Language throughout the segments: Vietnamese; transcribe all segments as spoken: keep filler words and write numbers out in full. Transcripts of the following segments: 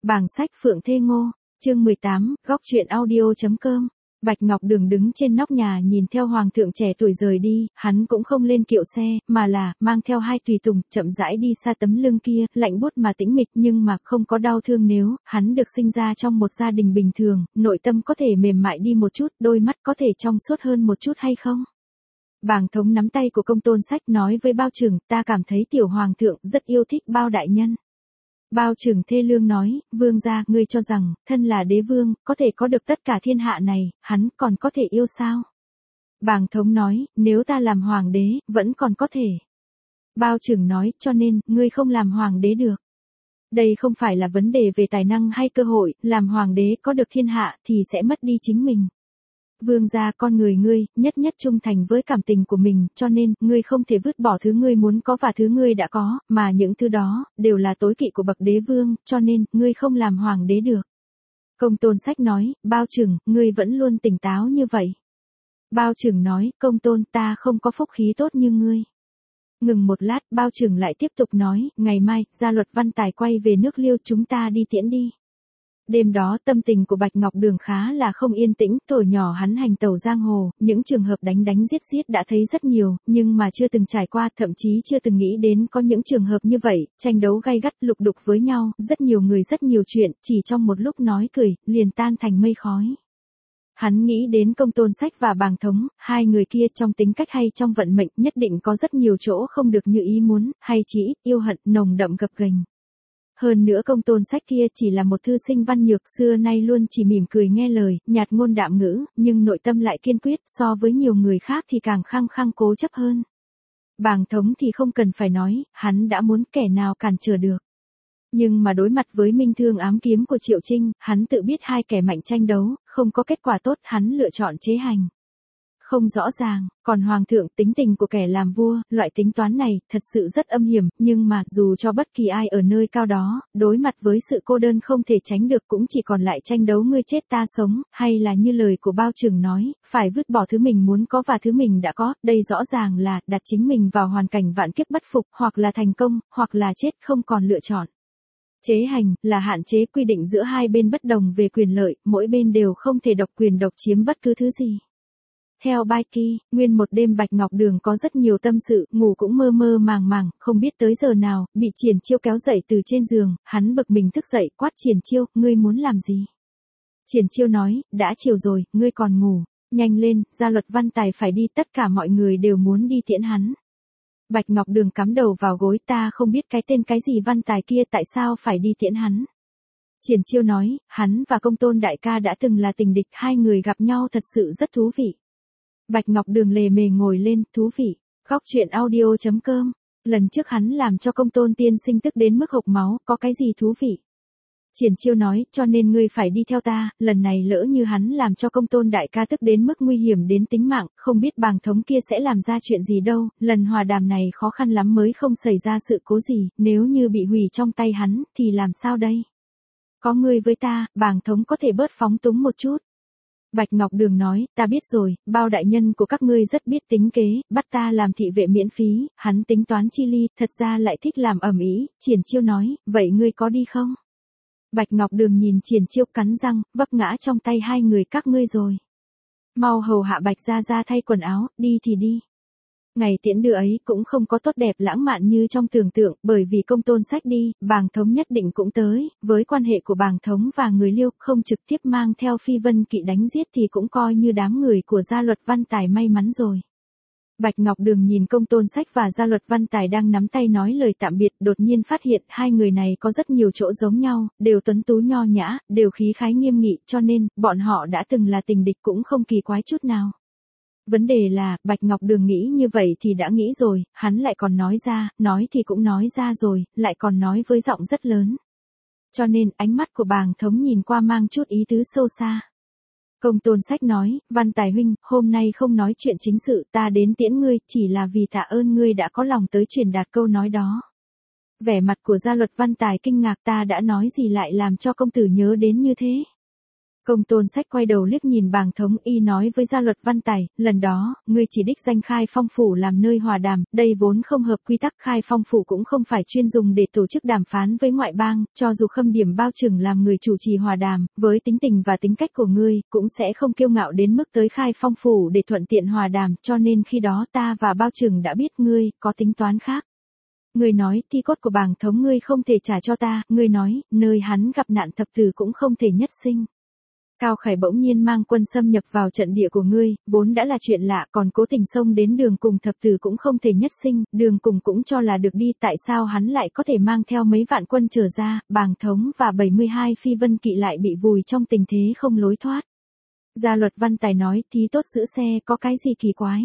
Bảng sách Phượng Thê Ngô, chương mười tám, góc truyện audio.com. Bạch Ngọc Đường đứng trên nóc nhà nhìn theo hoàng thượng trẻ tuổi rời đi, hắn cũng không lên kiệu xe, mà là, mang theo hai tùy tùng, chậm rãi đi xa tấm lưng kia, lạnh buốt mà tĩnh mịch nhưng mà không có đau thương nếu, hắn được sinh ra trong một gia đình bình thường, nội tâm có thể mềm mại đi một chút, đôi mắt có thể trong suốt hơn một chút hay không? Bàng Thống nắm tay của Công Tôn Sách nói với Bao Trừng, ta cảm thấy tiểu hoàng thượng rất yêu thích Bao đại nhân. Bao Trừng thê lương nói, vương gia, ngươi cho rằng, thân là đế vương, có thể có được tất cả thiên hạ này, hắn còn có thể yêu sao? Bàng Thống nói, nếu ta làm hoàng đế, vẫn còn có thể. Bao Trừng nói, cho nên, ngươi không làm hoàng đế được. Đây không phải là vấn đề về tài năng hay cơ hội, làm hoàng đế có được thiên hạ thì sẽ mất đi chính mình. Vương gia, con người ngươi, nhất nhất trung thành với cảm tình của mình, cho nên, ngươi không thể vứt bỏ thứ ngươi muốn có và thứ ngươi đã có, mà những thứ đó, đều là tối kỵ của bậc đế vương, cho nên, ngươi không làm hoàng đế được. Công Tôn Sách nói, Bao Trừng, ngươi vẫn luôn tỉnh táo như vậy. Bao Trừng nói, Công Tôn, ta không có phúc khí tốt như ngươi. Ngừng một lát, Bao Trừng lại tiếp tục nói, ngày mai, Gia Luật Văn Tài quay về nước Liêu, chúng ta đi tiễn đi. Đêm đó tâm tình của Bạch Ngọc Đường khá là không yên tĩnh, tuổi nhỏ hắn hành tẩu giang hồ, những trường hợp đánh đánh giết giết đã thấy rất nhiều, nhưng mà chưa từng trải qua, thậm chí chưa từng nghĩ đến có những trường hợp như vậy, tranh đấu gay gắt lục đục với nhau, rất nhiều người rất nhiều chuyện, chỉ trong một lúc nói cười, liền tan thành mây khói. Hắn nghĩ đến Công Tôn Sách và Bàng Thống, hai người kia trong tính cách hay trong vận mệnh nhất định có rất nhiều chỗ không được như ý muốn, hay chỉ ít yêu hận nồng đậm gập ghềnh. Hơn nữa Công Tôn Sách kia chỉ là một thư sinh văn nhược, xưa nay luôn chỉ mỉm cười nghe lời, nhạt ngôn đạm ngữ, nhưng nội tâm lại kiên quyết, so với nhiều người khác thì càng khăng khăng cố chấp hơn. Bàng Thống thì không cần phải nói, hắn đã muốn kẻ nào cản trở được. Nhưng mà đối mặt với minh thương ám kiếm của Triệu Trinh, hắn tự biết hai kẻ mạnh tranh đấu, không có kết quả tốt, hắn lựa chọn chế hành. Không rõ ràng, còn hoàng thượng, tính tình của kẻ làm vua, loại tính toán này, thật sự rất âm hiểm, nhưng mà, dù cho bất kỳ ai ở nơi cao đó, đối mặt với sự cô đơn không thể tránh được cũng chỉ còn lại tranh đấu ngươi chết ta sống, hay là như lời của Bao Trừng nói, phải vứt bỏ thứ mình muốn có và thứ mình đã có, đây rõ ràng là, đặt chính mình vào hoàn cảnh vạn kiếp bất phục, hoặc là thành công, hoặc là chết không còn lựa chọn. Chế hành, là hạn chế quy định giữa hai bên bất đồng về quyền lợi, mỗi bên đều không thể độc quyền độc chiếm bất cứ thứ gì. Theo Bai Ki, nguyên một đêm Bạch Ngọc Đường có rất nhiều tâm sự, ngủ cũng mơ mơ màng màng, không biết tới giờ nào, bị Triển Chiêu kéo dậy từ trên giường, hắn bực mình thức dậy, quát Triển Chiêu, ngươi muốn làm gì? Triển Chiêu nói, đã chiều rồi, ngươi còn ngủ, nhanh lên, Gia Luật Văn Tài phải đi, tất cả mọi người đều muốn đi tiễn hắn. Bạch Ngọc Đường cắm đầu vào gối, ta không biết cái tên cái gì Văn Tài kia tại sao phải đi tiễn hắn. Triển Chiêu nói, hắn và Công Tôn đại ca đã từng là tình địch, hai người gặp nhau thật sự rất thú vị. Bạch Ngọc Đường lề mề ngồi lên, thú vị. Góc truyện audio.com. Lần trước hắn làm cho Công Tôn tiên sinh tức đến mức hộc máu, có cái gì thú vị? Triển Chiêu nói, cho nên ngươi phải đi theo ta, lần này lỡ như hắn làm cho Công Tôn đại ca tức đến mức nguy hiểm đến tính mạng, không biết Bàng Thống kia sẽ làm ra chuyện gì đâu, lần hòa đàm này khó khăn lắm mới không xảy ra sự cố gì, nếu như bị hủy trong tay hắn, thì làm sao đây? Có ngươi với ta, Bàng Thống có thể bớt phóng túng một chút. Bạch Ngọc Đường nói, ta biết rồi, Bao đại nhân của các ngươi rất biết tính kế, bắt ta làm thị vệ miễn phí, hắn tính toán chi ly, thật ra lại thích làm ầm ĩ. Triển Chiêu nói, vậy ngươi có đi không? Bạch Ngọc Đường nhìn Triển Chiêu cắn răng, vấp ngã trong tay hai người các ngươi rồi. Mau hầu hạ Bạch gia gia thay quần áo, đi thì đi. Ngày tiễn đưa ấy cũng không có tốt đẹp lãng mạn như trong tưởng tượng, bởi vì Công Tôn Sách đi, Bàng Thống nhất định cũng tới, với quan hệ của Bàng Thống và người Liêu, không trực tiếp mang theo phi vân kỵ đánh giết thì cũng coi như đám người của Gia Luật Văn Tài may mắn rồi. Bạch Ngọc Đường nhìn Công Tôn Sách và Gia Luật Văn Tài đang nắm tay nói lời tạm biệt, đột nhiên phát hiện hai người này có rất nhiều chỗ giống nhau, đều tuấn tú nho nhã, đều khí khái nghiêm nghị, cho nên, bọn họ đã từng là tình địch cũng không kỳ quái chút nào. Vấn đề là, Bạch Ngọc Đường nghĩ như vậy thì đã nghĩ rồi, hắn lại còn nói ra, nói thì cũng nói ra rồi, lại còn nói với giọng rất lớn. Cho nên, ánh mắt của Bàng Thống nhìn qua mang chút ý tứ sâu xa. Công Tôn Sách nói, Văn Tài huynh, hôm nay không nói chuyện chính sự, ta đến tiễn ngươi, chỉ là vì tạ ơn ngươi đã có lòng tới truyền đạt câu nói đó. Vẻ mặt của Gia Luật Văn Tài kinh ngạc, ta đã nói gì lại làm cho công tử nhớ đến như thế? Công Tôn Sách quay đầu liếc nhìn Bàng Thống Y nói với Gia Luật Văn Tài, lần đó, ngươi chỉ đích danh Khai Phong Phủ làm nơi hòa đàm, đây vốn không hợp quy tắc. Khai Phong Phủ cũng không phải chuyên dùng để tổ chức đàm phán với ngoại bang, cho dù Khâm Điểm Bao Trừng làm người chủ trì hòa đàm, với tính tình và tính cách của ngươi, cũng sẽ không kiêu ngạo đến mức tới Khai Phong Phủ để thuận tiện hòa đàm, cho nên khi đó ta và Bao Trừng đã biết ngươi, có tính toán khác. Ngươi nói, thi cốt của Bàng Thống ngươi không thể trả cho ta, ngươi nói, nơi hắn gặp nạn thập tử cũng không thể nhất sinh. Cao Khải bỗng nhiên mang quân xâm nhập vào trận địa của ngươi, vốn đã là chuyện lạ, còn cố tình xông đến Đường Cùng thập tử cũng không thể nhất sinh, Đường Cùng cũng cho là được đi, tại sao hắn lại có thể mang theo mấy vạn quân trở ra, Bàng Thống và bảy mươi hai phi vân kỵ lại bị vùi trong tình thế không lối thoát. Gia Luật Văn Tài nói, thí tốt giữ xe, có cái gì kỳ quái?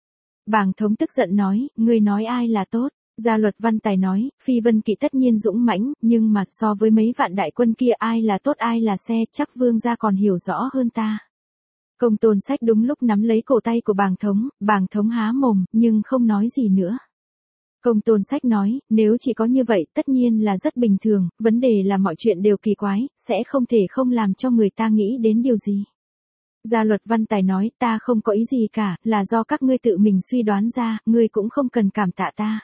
Bàng Thống tức giận nói, ngươi nói ai là tốt? Gia Luật Văn Tài nói, phi vân kỵ tất nhiên dũng mãnh, nhưng mà so với mấy vạn đại quân kia ai là tốt ai là xe, chắc vương gia còn hiểu rõ hơn ta. Công Tôn Sách đúng lúc nắm lấy cổ tay của Bàng Thống, Bàng Thống há mồm, nhưng không nói gì nữa. Công Tôn Sách nói, nếu chỉ có như vậy tất nhiên là rất bình thường, vấn đề là mọi chuyện đều kỳ quái, sẽ không thể không làm cho người ta nghĩ đến điều gì. Gia Luật Văn Tài nói, ta không có ý gì cả, là do các ngươi tự mình suy đoán ra, ngươi cũng không cần cảm tạ ta.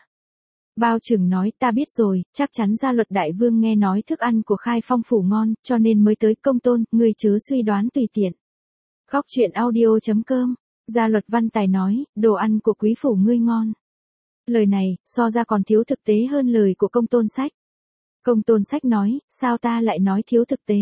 Bao Trừng nói, ta biết rồi, chắc chắn Gia Luật Đại Vương nghe nói thức ăn của Khai Phong Phủ ngon, cho nên mới tới. Công Tôn, ngươi chớ suy đoán tùy tiện. Góc truyện audio chấm com, Gia Luật Văn Tài nói, đồ ăn của quý phủ ngươi ngon. Lời này, so ra còn thiếu thực tế hơn lời của Công Tôn Sách. Công Tôn Sách nói, sao ta lại nói thiếu thực tế?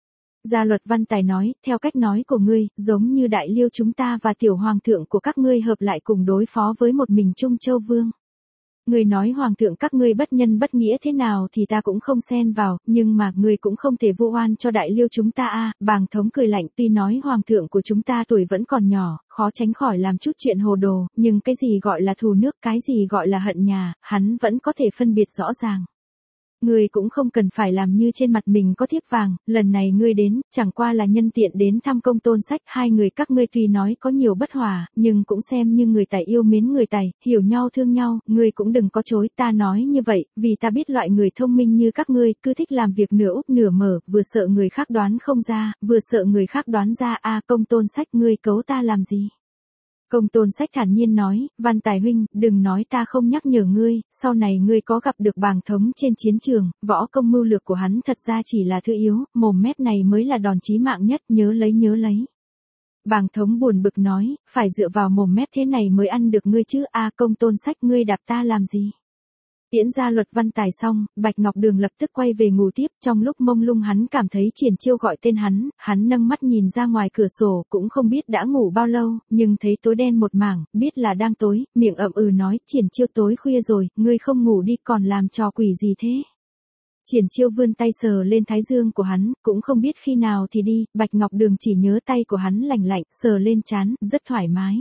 Gia Luật Văn Tài nói, theo cách nói của ngươi, giống như Đại Liêu chúng ta và tiểu hoàng thượng của các ngươi hợp lại cùng đối phó với một mình Trung Châu Vương. Ngươi nói hoàng thượng các ngươi bất nhân bất nghĩa thế nào thì ta cũng không xen vào, nhưng mà ngươi cũng không thể vu oan cho Đại Liêu chúng ta a. À, Bàng Thống cười lạnh, tuy nói hoàng thượng của chúng ta tuổi vẫn còn nhỏ, khó tránh khỏi làm chút chuyện hồ đồ, nhưng cái gì gọi là thù nước, cái gì gọi là hận nhà, hắn vẫn có thể phân biệt rõ ràng. Ngươi cũng không cần phải làm như trên mặt mình có thiếp vàng, lần này ngươi đến, chẳng qua là nhân tiện đến thăm Công Tôn Sách, hai người các ngươi tuy nói có nhiều bất hòa, nhưng cũng xem như người tài yêu mến người tài, hiểu nhau thương nhau, ngươi cũng đừng có chối, ta nói như vậy, vì ta biết loại người thông minh như các ngươi, cứ thích làm việc nửa úp nửa mở, vừa sợ người khác đoán không ra, vừa sợ người khác đoán ra, a à, Công Tôn Sách ngươi cấu ta làm gì? Công Tôn Sách thản nhiên nói, Văn Tài huynh, đừng nói ta không nhắc nhở ngươi, sau này ngươi có gặp được Bàng Thống trên chiến trường, võ công mưu lược của hắn thật ra chỉ là thứ yếu, mồm mép này mới là đòn chí mạng nhất, nhớ lấy nhớ lấy. Bàng Thống buồn bực nói, phải dựa vào mồm mép thế này mới ăn được ngươi chứ, a à, Công Tôn Sách ngươi đạp ta làm gì? Tiễn Gia Luật Văn Tài xong, Bạch Ngọc Đường lập tức quay về ngủ tiếp, trong lúc mông lung hắn cảm thấy Triển Chiêu gọi tên hắn, hắn nâng mắt nhìn ra ngoài cửa sổ, cũng không biết đã ngủ bao lâu, nhưng thấy tối đen một mảng, biết là đang tối, miệng ậm ừ nói, Triển Chiêu tối khuya rồi, ngươi không ngủ đi còn làm trò quỷ gì thế? Triển Chiêu vươn tay sờ lên thái dương của hắn, cũng không biết khi nào thì đi, Bạch Ngọc Đường chỉ nhớ tay của hắn lạnh lạnh, sờ lên trán, rất thoải mái.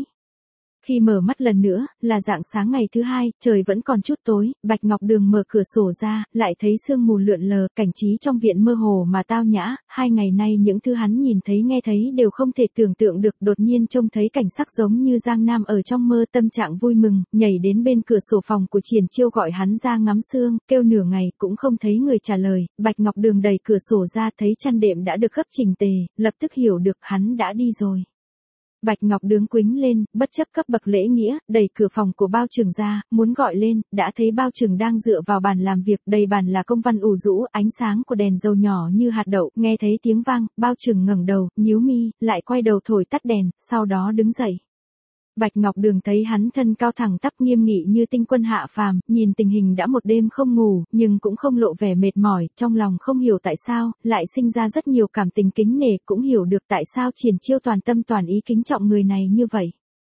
Khi mở mắt lần nữa, là rạng sáng ngày thứ hai, trời vẫn còn chút tối, Bạch Ngọc Đường mở cửa sổ ra, lại thấy sương mù lượn lờ, cảnh trí trong viện mơ hồ mà tao nhã, hai ngày nay những thứ hắn nhìn thấy nghe thấy đều không thể tưởng tượng được, đột nhiên trông thấy cảnh sắc giống như Giang Nam ở trong mơ, tâm trạng vui mừng, nhảy đến bên cửa sổ phòng của Triển Chiêu gọi hắn ra ngắm sương, kêu nửa ngày, cũng không thấy người trả lời, Bạch Ngọc Đường đẩy cửa sổ ra thấy chăn đệm đã được gấp chỉnh tề, lập tức hiểu được hắn đã đi rồi. Bạch Ngọc Đường quĩnh lên, bất chấp cấp bậc lễ nghĩa, đẩy cửa phòng của Bao Trừng ra, muốn gọi lên, đã thấy Bao Trừng đang dựa vào bàn làm việc, đầy bàn là công văn ủ rũ, ánh sáng của đèn dầu nhỏ như hạt đậu, nghe thấy tiếng vang, Bao Trừng ngẩng đầu, nhíu mi, lại quay đầu thổi tắt đèn, sau đó đứng dậy. Bạch Ngọc Đường thấy hắn thân cao thẳng tắp nghiêm nghị như tinh quân hạ phàm, nhìn tình hình đã một đêm không ngủ, nhưng cũng không lộ vẻ mệt mỏi, trong lòng không hiểu tại sao, lại sinh ra rất nhiều cảm tình kính nể, cũng hiểu được tại sao Triển Chiêu toàn tâm toàn ý kính trọng người này như vậy.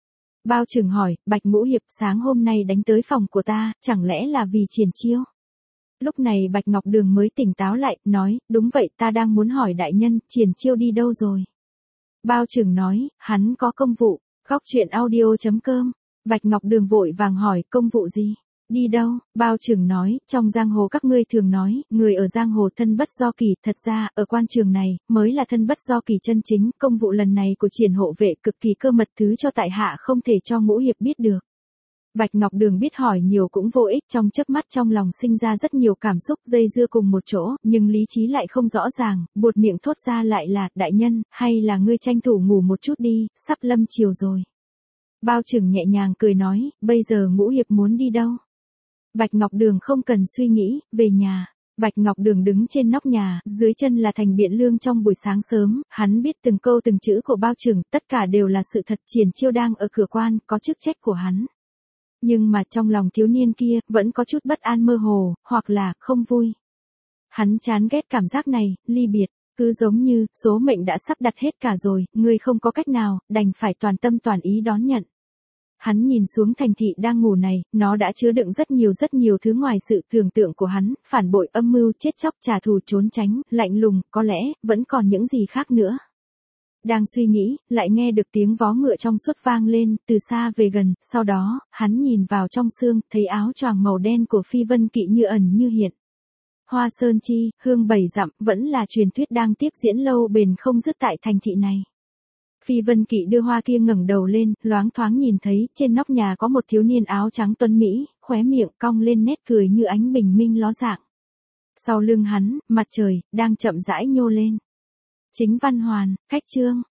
Bao Trừng hỏi, Bạch Ngũ Hiệp sáng hôm nay đánh tới phòng của ta, chẳng lẽ là vì Triển Chiêu? Lúc này Bạch Ngọc Đường mới tỉnh táo lại, nói, đúng vậy, ta đang muốn hỏi đại nhân, Triển Chiêu đi đâu rồi? Bao Trừng nói, hắn có công vụ. Góc truyện audio chấm com, Bạch Ngọc Đường vội vàng hỏi, công vụ gì? Đi đâu? Bao Trừng nói, trong giang hồ các ngươi thường nói, người ở giang hồ thân bất do kỳ, thật ra, ở quan trường này, mới là thân bất do kỳ chân chính, công vụ lần này của Triển hộ vệ cực kỳ cơ mật, thứ cho tại hạ không thể cho Ngũ Hiệp biết được. Bạch Ngọc Đường biết hỏi nhiều cũng vô ích, trong chớp mắt trong lòng sinh ra rất nhiều cảm xúc dây dưa cùng một chỗ, nhưng lý trí lại không rõ ràng, buột miệng thốt ra lại là, đại nhân, hay là ngươi tranh thủ ngủ một chút đi, sắp lâm chiều rồi. Bao Trừng nhẹ nhàng cười nói, bây giờ Ngũ Hiệp muốn đi đâu? Bạch Ngọc Đường không cần suy nghĩ, về nhà. Bạch Ngọc Đường đứng trên nóc nhà, dưới chân là thành Biện Lương trong buổi sáng sớm, hắn biết từng câu từng chữ của Bao Trừng, tất cả đều là sự thật. Triển Chiêu đang ở cửa quan, có chức trách của hắn. Nhưng mà trong lòng thiếu niên kia, vẫn có chút bất an mơ hồ, hoặc là, không vui. Hắn chán ghét cảm giác này, ly biệt, cứ giống như, số mệnh đã sắp đặt hết cả rồi, ngươi không có cách nào, đành phải toàn tâm toàn ý đón nhận. Hắn nhìn xuống thành thị đang ngủ này, nó đã chứa đựng rất nhiều rất nhiều thứ ngoài sự tưởng tượng của hắn, phản bội, âm mưu, chết chóc, trả thù, trốn tránh, lạnh lùng, có lẽ, vẫn còn những gì khác nữa. Đang suy nghĩ, lại nghe được tiếng vó ngựa trong suốt vang lên, từ xa về gần, sau đó, hắn nhìn vào trong sương, thấy áo choàng màu đen của Phi Vân Kỵ như ẩn như hiện. Hoa sơn chi, hương bảy dặm, vẫn là truyền thuyết đang tiếp diễn lâu bền không dứt tại thành thị này. Phi Vân Kỵ đưa hoa kia ngẩng đầu lên, loáng thoáng nhìn thấy, trên nóc nhà có một thiếu niên áo trắng tuấn mỹ, khóe miệng cong lên nét cười như ánh bình minh ló dạng. Sau lưng hắn, mặt trời, đang chậm rãi nhô lên. Chính Văn Hoàn, Khách Trương.